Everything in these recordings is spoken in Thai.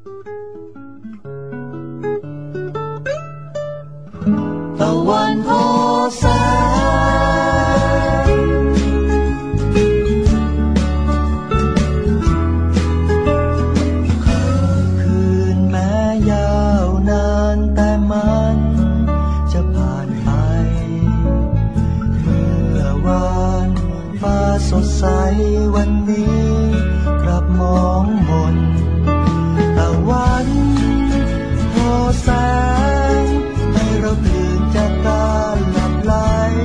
ตะวันทอแสงคืนแม้ยาวนานแต่มันจะผ่านไปเมื่อวานฟ้าสดใสวันนี้กลับมองมนตะวันทอแสงให้เราตื่นจากการหลับไหล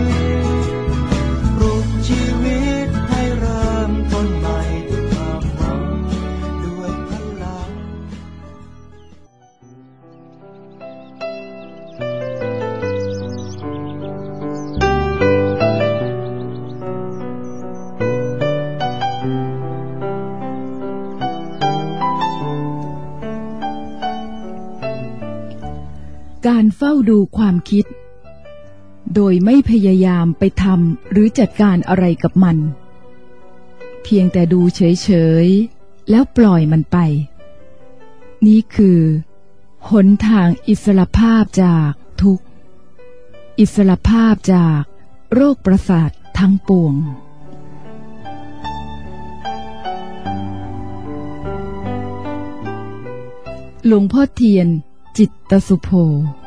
ปลุกชีวิตให้เริ่มต้นใหม่ด้วยความหวังด้วยพลังการเฝ้าดูความคิดโดยไม่พยายามไปทำหรือจัดการอะไรกับมันเพียงแต่ดูเฉยๆแล้วปล่อยมันไปนี่คือหนทางอิสรภาพจากทุกข์อิสรภาพจากโรคประสาททั้งปวงหลวงพ่อเทียนจิตตสุโภ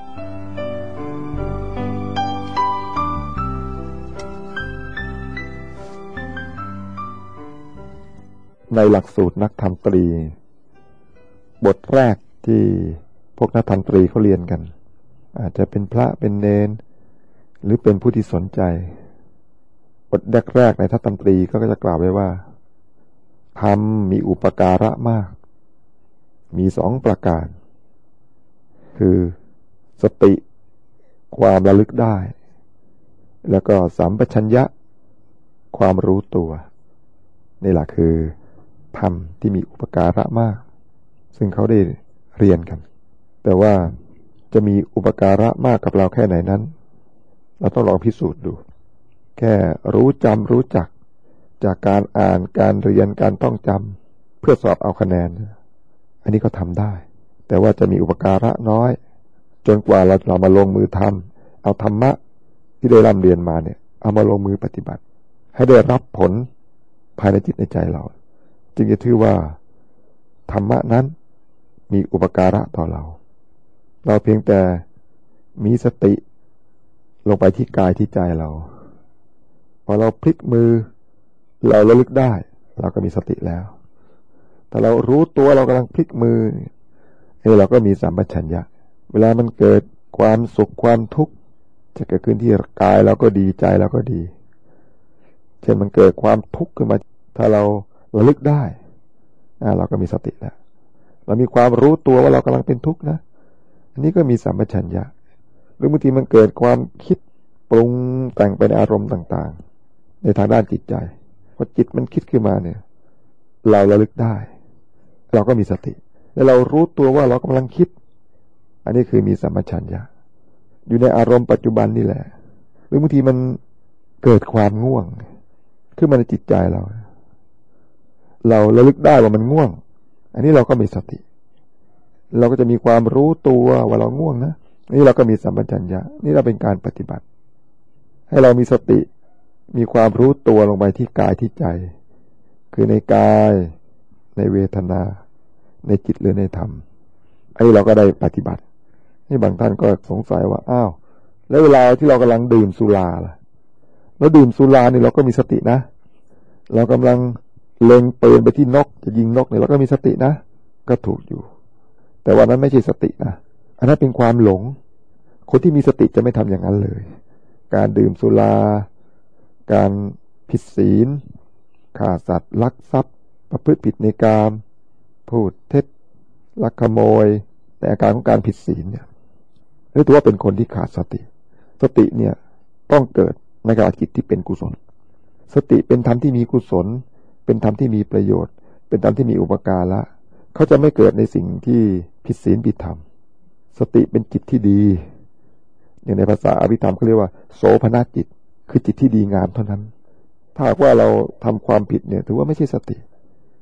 ในหลักสูตรนักธรรมตรีบทแรกที่พวกนักธรรมตรีเขาเรียนกันอาจจะเป็นพระเป็นเณรหรือเป็นผู้ที่สนใจบทแรกในทัตธรรมตรีก็จะกล่าวไว้ว่าธรรมมีอุปการะมากมี2ประการคือสติความระลึกได้แล้วก็สัมปชัญญะความรู้ตัวนี่แหละคือธรรมที่มีอุปการะมากซึ่งเขาได้เรียนกันแต่ว่าจะมีอุปการะมากกับเราแค่ไหนนั้นเราต้องลองพิสูจน์ดูแค่รู้จำรู้จักจากการอ่านการเรียนการท่องจำเพื่อสอบเอาคะแนนอันนี้ก็ทำได้แต่ว่าจะมีอุปการะน้อยจนกว่าเรามาลงมือทำเอาธรรมะที่ได้ร่ำเรียนมาเนี่ยเอามาลงมือปฏิบัติให้ได้รับผลภายในจิตในใจเราจึงจะถือว่าธรรมะนั้นมีอุปการะต่อเราเพียงแต่มีสติลงไปที่กายที่ใจเราพอเราพลิกมือเราระลึกได้เราก็มีสติแล้วถ้าเรารู้ตัวเรากำลังพลิกมือเราก็มีสัมปชัญญะเวลามันเกิดความสุขความทุกข์จะเกิดขึ้นที่กายเราก็ดีใจเราก็ดีเช่นมันเกิดความทุกข์ขึ้นมาถ้าเราระลึกได้เราก็มีสติแล้วเรามีความรู้ตัวว่าเรากำลังเป็นทุกข์นะอันนี้ก็มีสัมปชัญญะหรือบางทีมันเกิดความคิดปรุงแต่งไปในอารมณ์ต่างๆในทางด้านจิตใจพอจิตมันคิดขึ้นมาเนี่ยเราระลึกได้เราก็มีสติแล้วเรารู้ตัวว่าเรากำลังคิดอันนี้คือมีสัมปชัญญะอยู่ในอารมณ์ปัจจุบันนี่แหละหรือบางทีมันเกิดความง่วงขึ้นมาในจิตใจเราระลึกได้ว่ามันง่วงอันนี้เราก็มีสติเราก็จะมีความรู้ตัวว่าเราง่วงนะนี่เราก็มีสัมปชัญญะนี่เราเป็นการปฏิบัติให้เรามีสติมีความรู้ตัวลงไปที่กายที่ใจคือในกายในเวทนาในจิตหรือในธรรมไอ้เราก็ได้ปฏิบัตินี่บางท่านก็สงสัยว่าอ้าวแล้วเวลาที่เรากำลังดื่มสุราล่ะแล้วดื่มสุรานี่เราก็มีสตินะเรากำลังเล็งปืนไปที่นกจะยิงนกเนี่ยเราก็มีสตินะก็ถูกอยู่แต่ว่านั้นไม่ใช่สตินะอันนั้นเป็นความหลงคนที่มีสติจะไม่ทำอย่างนั้นเลยการดื่มสุราการผิดศีลฆ่าสัตว์ลักทรัพย์ประพฤติผิดในกามพูดเท็จลักขโมยแต่อาการของการผิดศีลเนี่ยถือว่าเป็นคนที่ขาดสติเนี่ยต้องเกิดในขณะจิตที่เป็นกุศลสติเป็นธรรมที่มีกุศลเป็นธรรมที่มีประโยชน์เป็นธรรมที่มีอุปการะเขาจะไม่เกิดในสิ่งที่ผิดศีลผิดธรรมสติเป็นจิตที่ดีอย่างในภาษาอภิธรรมเขาเรียกว่าโสภณจิตคือจิตที่ดีงามเท่านั้นถ้าว่าเราทำความผิดเนี่ยถือว่าไม่ใช่สติ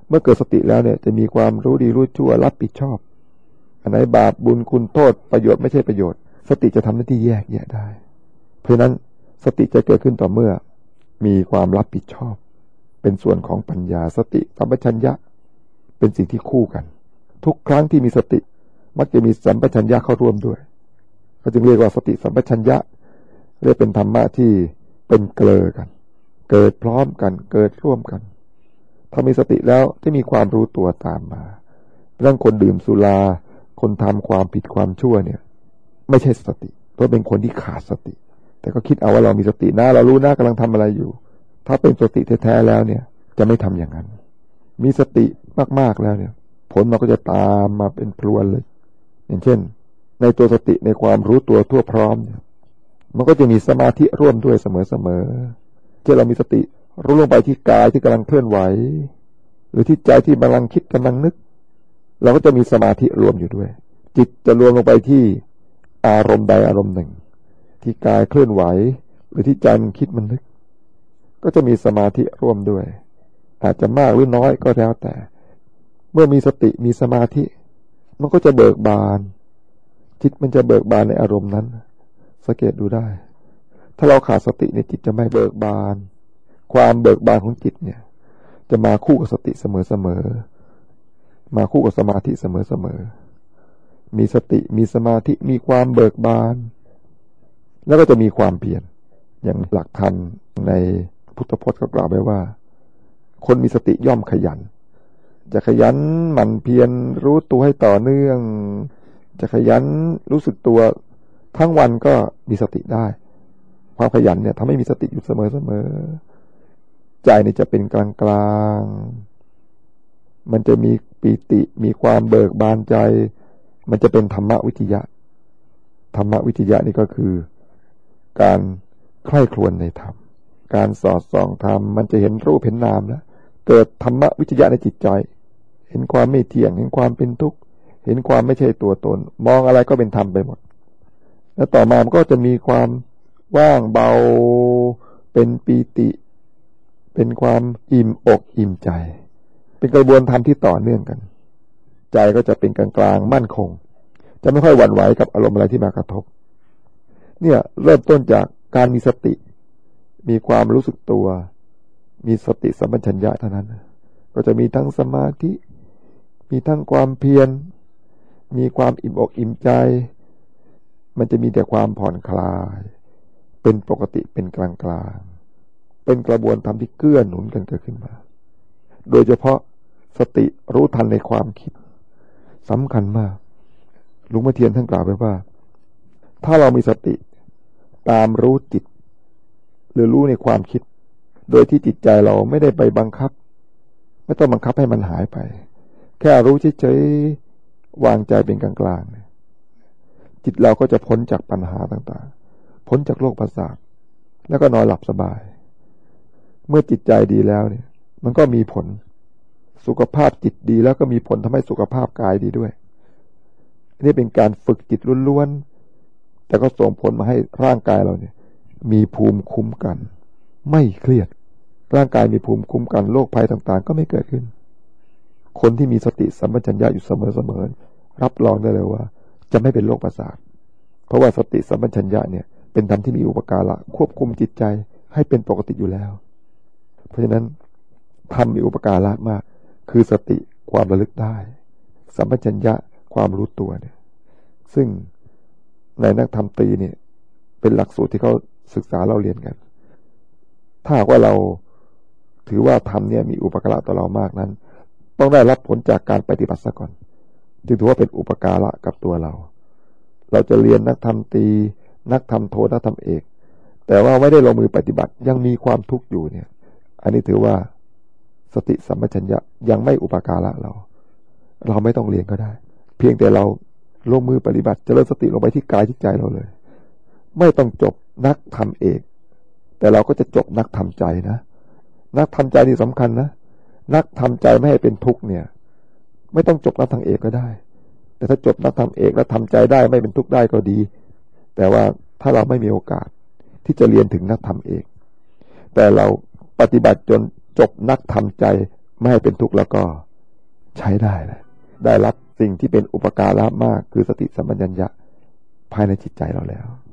เมื่อเกิดสติแล้วเนี่ยจะมีความรู้ดีรู้ชั่วรับผิดชอบอันไหนบาปบุญคุณโทษประโยชน์ไม่ใช่ประโยชน์สติจะทำหน้าที่แยกแยะได้เพราะนั้นสติจะเกิดขึ้นต่อเมื่อมีความรับผิดชอบเป็นส่วนของปัญญาสติสัมปชัญญะเป็นสิ่งที่คู่กันทุกครั้งที่มีสติมักจะมีสัมปชัญญะเข้าร่วมด้วยเขาจึงเรียกว่าสติสัมปชัญญะเรียกเป็นธรรมะที่เป็นเกลอกันเกิดพร้อมกันเกิดร่วมกันถ้ามีสติแล้วจะมีความรู้ตัวตามมาเรื่องคนดื่มสุราคนทำความผิดความชั่วเนี่ยไม่ใช่สติเพราะเป็นคนที่ขาดสติแต่ก็คิดเอาว่าเรามีสตินะเรารู้นะกำลังทำอะไรอยู่ถ้าเป็นสติแท้ๆแล้วเนี่ยจะไม่ทำอย่างนั้นมีสติมากๆแล้วเนี่ยผลมันก็จะตามมาเป็นพรวนเลยอย่างเช่นในตัวสติในความรู้ตัวทั่วพร้อมเนี่ยมันก็จะมีสมาธิร่วมด้วยเสมอๆเช่นเรามีสติรู้ลงไปที่กายที่กำลังเคลื่อนไหวหรือที่ใจที่กำลังคิดกำลังนึกเราก็จะมีสมาธิรวมอยู่ด้วยจิตจะรวมลงไปที่อารมณ์ใดอารมณ์หนึ่งที่กายเคลื่อนไหวหรือที่ใจมันคิดมันนึกก็จะมีสมาธิร่วมด้วยอาจจะมากหรือน้อยก็แล้วแต่เมื่อมีสติมีสมาธิมันก็จะเบิกบานจิตมันจะเบิกบานในอารมณ์นั้นสังเกตดูได้ถ้าเราขาดสติในจิตจะไม่เบิกบานความเบิกบานของจิตเนี่ยจะมาคู่กับสติเสมอๆมาคู่กับสมาธิเสมอๆมีสติมีสมาธิมีความเบิกบานแล้วก็จะมีความเพียรอย่างหลักธรรมในพุทธพจน์ก็กล่าวไว้ว่าคนมีสติย่อมขยันจะขยันหมั่นเพียรรู้ตัวให้ต่อเนื่องจะขยันรู้สึกตัวทั้งวันก็มีสติได้ความขยันเนี่ยทำให้มีสติอยู่เสมอใจนี่จะเป็นกลางมันจะมีปีติมีความเบิกบานใจมันจะเป็นธรรมวิทยะธรรมวิทยะนี่ก็คือการใคร่ครวญในธรรมการสอดส่องธรรมมันจะเห็นรูปเห็นนามแล้วเกิดธรรมวิทยะในจิตใจเห็นความไม่เที่ยงเห็นความเป็นทุกข์เห็นความไม่ใช่ตัวตนมองอะไรก็เป็นธรรมไปหมดแล้วต่อมามันก็จะมีความว่างเบาเป็นปีติเป็นความอิ่มอกอิ่มใจเป็นกระบวนธรรมที่ต่อเนื่องกันใจก็จะเป็นกลางมั่นคงจะไม่ค่อยหวั่นไหวกับอารมณ์อะไรที่มากระทบเนี่ยเริ่มต้นจากการมีสติมีความรู้สึกตัวมีสติสัมปชัญญะเท่านั้นก็จะมีทั้งสมาธิมีทั้งความเพียรมีความอิ่มอกอิ่มใจมันจะมีแต่ความผ่อนคลายเป็นปกติเป็นกลางเป็นกระบวนธรรมที่เกื้อหนุนกันเกิดขึ้นมาโดยเฉพาะสติรู้ทันในความคิดสำคัญมากหลวงพ่อเทียนท่านกล่าวไว้ว่าถ้าเรามีสติตามรู้จิตหรือรู้ในความคิดโดยที่จิตใจเราไม่ได้ไปบังคับไม่ต้องบังคับให้มันหายไปแค่รู้เฉยๆวางใจเป็นกลางๆจิตเราก็จะพ้นจากปัญหาต่างๆพ้นจากโรคประสาทแล้วก็นอนหลับสบายเมื่อจิตใจดีแล้วเนี่ยมันก็มีผลสุขภาพจิตดีแล้วก็มีผลทำให้สุขภาพกายดีด้วยนี่เป็นการฝึกจิตล้วนๆแต่ก็ส่งผลมาให้ร่างกายเราเนี่ยมีภูมิคุ้มกันไม่เครียดร่างกายมีภูมิคุ้มกันโรคภัยต่างๆก็ไม่เกิดขึ้นคนที่มีสติสัมปชัญญะอยู่เสมอๆรับรองได้เลยว่าจะไม่เป็นโรคประสาทเพราะว่าสติสัมปชัญญะเนี่ยเป็นธรรมที่มีอุปการะควบคุมจิตใจให้เป็นปกติอยู่แล้วเพราะฉะนั้นธรรมมีอุปการะมากคือสติความระลึกได้สัมปชัญญะความรู้ตัวเนี่ยซึ่งในนักธรรมตรีเนี่ยเป็นหลักสูตรที่เขาศึกษาเราเรียนกันถ้าหากว่าเราถือว่าธรรมเนี่ยมีอุปการะต่อเรามากนั้นต้องได้รับผลจากการปฏิบัติซะก่อนจึงถือว่าเป็นอุปการะกับตัวเราจะเรียนนักธรรมตรีนักธรรมโทนักธรรมเอกแต่ว่าไม่ได้ลงมือปฏิบัติยังมีความทุกข์อยู่เนี่ยอันนี้ถือว่าสติสัมปชัญญะยังไม่อุปการะเราไม่ต้องเรียนก็ได้เพียงแต่เราลงมือปฏิบัติเจริญสติลงไปที่กายที่ใจเราเลยไม่ต้องจบนักธรรมเอกแต่เราก็จะจบนักธรรมใจนะนักธรรมใจนี่สำคัญนะนักธรรมใจไม่ให้เป็นทุกข์เนี่ยไม่ต้องจบนักธรรมเอกก็ได้แต่ถ้าจบนักธรรมเอกแล้วทำใจได้ไม่เป็นทุกข์ได้ก็ดีแต่ว่าถ้าเราไม่มีโอกาสที่จะเรียนถึงนักธรรมเอกแต่เราปฏิบัติจนจบนักธรรมใจไม่ให้เป็นทุกข์แล้วก็ใช้ได้เลยได้รับสิ่งที่เป็นอุปการะมากคือสติสัมปชัญญะภายในจิตใจเราแล้ว